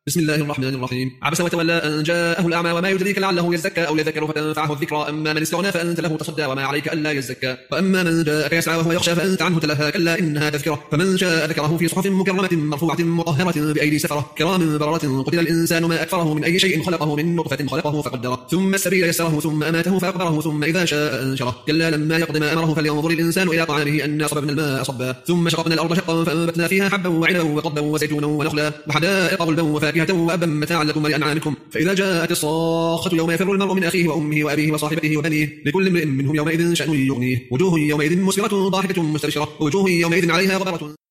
بسم الله الرحمن الرحيم. عبس وتولى أن جاءه الأعمى وما يدريك لعله يزكى أو يذكر فتنفعه الذكرى. أما من استغنى فأنت له تصدى وما عليك ألا يزكى. وأما من جاءك يسعى وهو يخشى فأنت عنه تلهى كلا إنها تذكرة. فمن شاء ذكره في صحف مكرمة مرفوعة مطهرة بأيدي سفرة كرام بررة. قتل الإنسان ما أكفره من أي شيء خلقه من نطفة خلقه فقدره ثم السبيل يسره ثم أماته فأقبره ثم إذا شاء أنشره كلا لما يقض ما أمره فلينظر الإنسان إلى طعامه أنا صببنا الماء صبا ثم شققنا الأرض شقا فأنبتنا فيها حبا وعنبا وقضبا وزيتونا ونخلا وحدائق غلبا وفاكهة وأبا متاعا لكم ولأنعامكم. فإذا جاءت الصاخة يوم يفر المرء من أخيه وأمه وأبيه وصاحبته وبنيه لكل امرئ منهم يومئذ شأن يغنيه وجوه يومئذ مسفرة ضاحكة مستبشرة ووجوه يومئذ عليها غبرة.